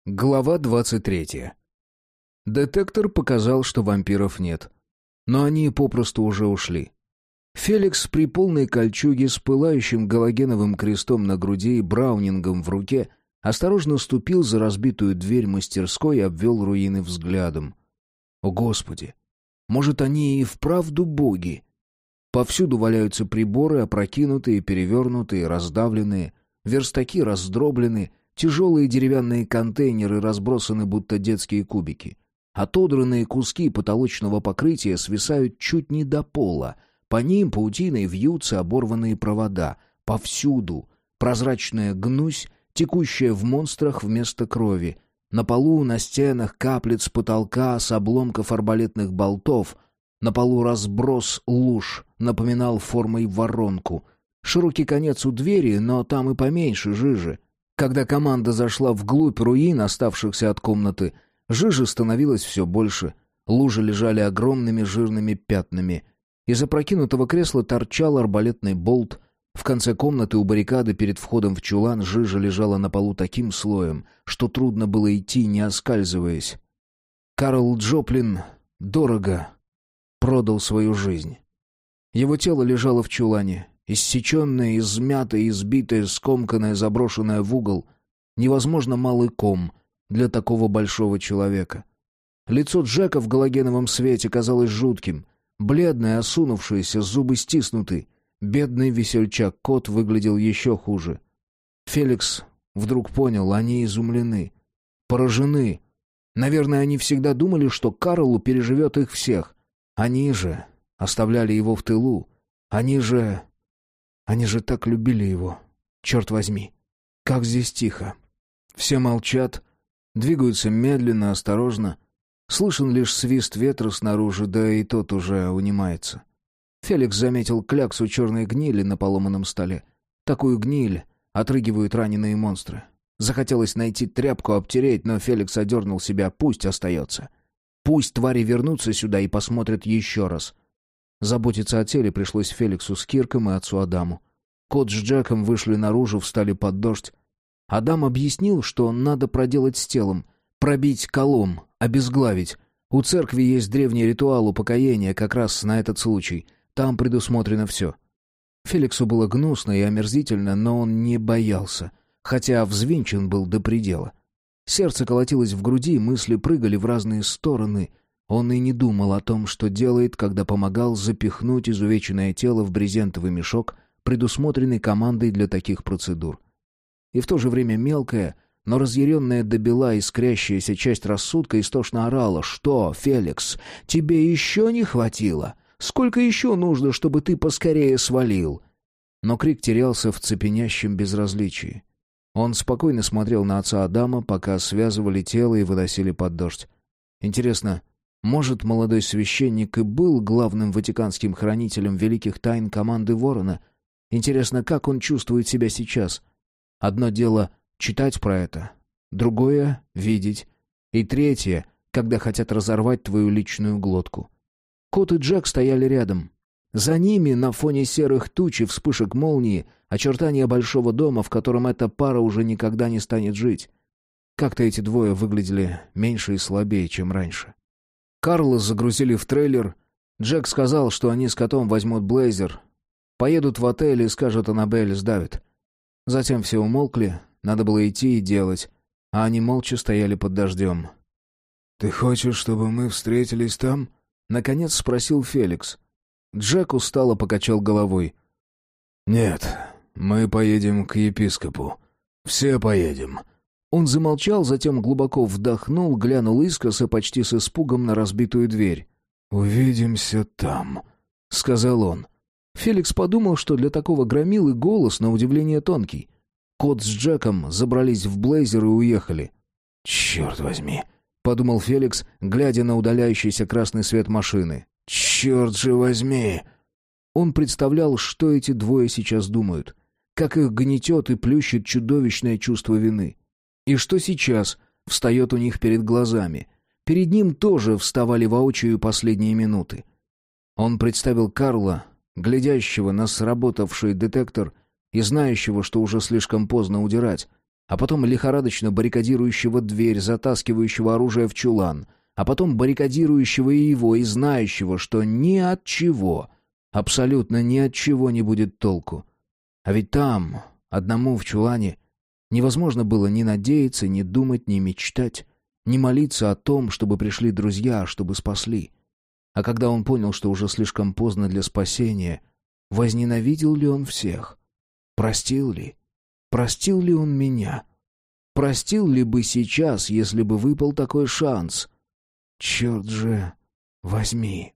Глава 23. Детектор показал, что вампиров нет. Но они попросту уже ушли. Феликс при полной кольчуге с пылающим галогеновым крестом на груди и браунингом в руке осторожно ступил за разбитую дверь мастерской и обвел руины взглядом. О, Господи! Может, они и вправду боги? Повсюду валяются приборы, опрокинутые, перевернутые, раздавленные, верстаки раздроблены, тяжелые деревянные контейнеры разбросаны, будто детские кубики. Отодранные куски потолочного покрытия свисают чуть не до пола. По ним паутиной вьются оборванные провода. Повсюду прозрачная гнусь, текущая в монстрах вместо крови. На полу, на стенах каплет с потолка, с обломков арбалетных болтов. На полу разброс луж, напоминал формой воронку. Широкий конец у двери, но там и поменьше жижи. Когда команда зашла вглубь руин, оставшихся от комнаты, жижи становилось все больше. Лужи лежали огромными жирными пятнами. Из опрокинутого кресла торчал арбалетный болт. В конце комнаты у баррикады перед входом в чулан жижа лежала на полу таким слоем, что трудно было идти, не оскальзываясь. Карл Джоплин дорого продал свою жизнь. Его тело лежало в чулане. Иссеченное, измятое, избитое, скомканное, заброшенное в угол. Невозможно малый ком для такого большого человека. Лицо Джека в галогеновом свете казалось жутким. Бледное, осунувшееся, зубы стиснуты. Бедный весельчак-кот выглядел еще хуже. Феликс вдруг понял, они изумлены, поражены. Наверное, они всегда думали, что Карлу переживет их всех. Они же оставляли его в тылу. Они же так любили его. Черт возьми, как здесь тихо. Все молчат, двигаются медленно, осторожно. Слышен лишь свист ветра снаружи, да и тот уже унимается. Феликс заметил кляксу черной гнили на поломанном столе. Такую гниль отрыгивают раненые монстры. Захотелось найти тряпку, обтереть, но Феликс одернул себя. Пусть остается. Пусть твари вернутся сюда и посмотрят еще раз. Заботиться о теле пришлось Феликсу с Кирком и отцу Адаму. Кот с Джеком вышли наружу, встали под дождь. Адам объяснил, что надо проделать с телом. Пробить колом, обезглавить. У церкви есть древний ритуал упокоения как раз на этот случай. Там предусмотрено все. Феликсу было гнусно и омерзительно, но он не боялся, хотя взвинчен был до предела. Сердце колотилось в груди, мысли прыгали в разные стороны. Он и не думал о том, что делает, когда помогал запихнуть изувеченное тело в брезентовый мешок, предусмотренный командой для таких процедур. И в то же время мелкая, но разъяренная до бела искрящаяся часть рассудка истошно орала: «Что, Феликс, тебе еще не хватило? Сколько еще нужно, чтобы ты поскорее свалил?» Но крик терялся в цепенящем безразличии. Он спокойно смотрел на отца Адама, пока связывали тело и выносили под дождь. Интересно, может, молодой священник и был главным ватиканским хранителем великих тайн команды Ворона? Интересно, как он чувствует себя сейчас? Одно дело — читать про это, другое — видеть, и третье — когда хотят разорвать твою личную глотку. Кот и Джек стояли рядом. За ними, на фоне серых туч и вспышек молнии, очертания большого дома, в котором эта пара уже никогда не станет жить. Как-то эти двое выглядели меньше и слабее, чем раньше. Карла загрузили в трейлер. Джек сказал, что они с котом возьмут Блейзер, поедут в отель и скажут Аннабель сдавит. Затем все умолкли, надо было идти и делать, а они молча стояли под дождем. «Ты хочешь, чтобы мы встретились там?» — наконец спросил Феликс. Джек устало покачал головой. «Нет, мы поедем к епископу. Все поедем». Он замолчал, затем глубоко вдохнул, глянул искоса, почти с испугом, на разбитую дверь. «Увидимся там», — сказал он. Феликс подумал, что для такого громилы голос, на удивление, тонкий. Кот с Джеком забрались в Блейзер и уехали. «Черт возьми», — подумал Феликс, глядя на удаляющийся красный свет машины. «Черт же возьми!» Он представлял, что эти двое сейчас думают, как их гнетет и плющит чудовищное чувство вины. И что сейчас встает у них перед глазами. Перед ним тоже вставали воочию последние минуты. Он представил Карла, глядящего на сработавший детектор и знающего, что уже слишком поздно удирать. а потом лихорадочно баррикадирующего дверь, затаскивающего оружие в чулан, а потом баррикадирующего и его, и знающего, что ни от чего, абсолютно ни от чего не будет толку. А ведь там, одному в чулане, невозможно было ни надеяться, ни думать, ни мечтать, ни молиться о том, чтобы пришли друзья, чтобы спасли. А когда он понял, что уже слишком поздно для спасения, возненавидел ли он всех? Простил ли? Простил ли он меня? Простил ли бы сейчас, если бы выпал такой шанс? Черт же возьми!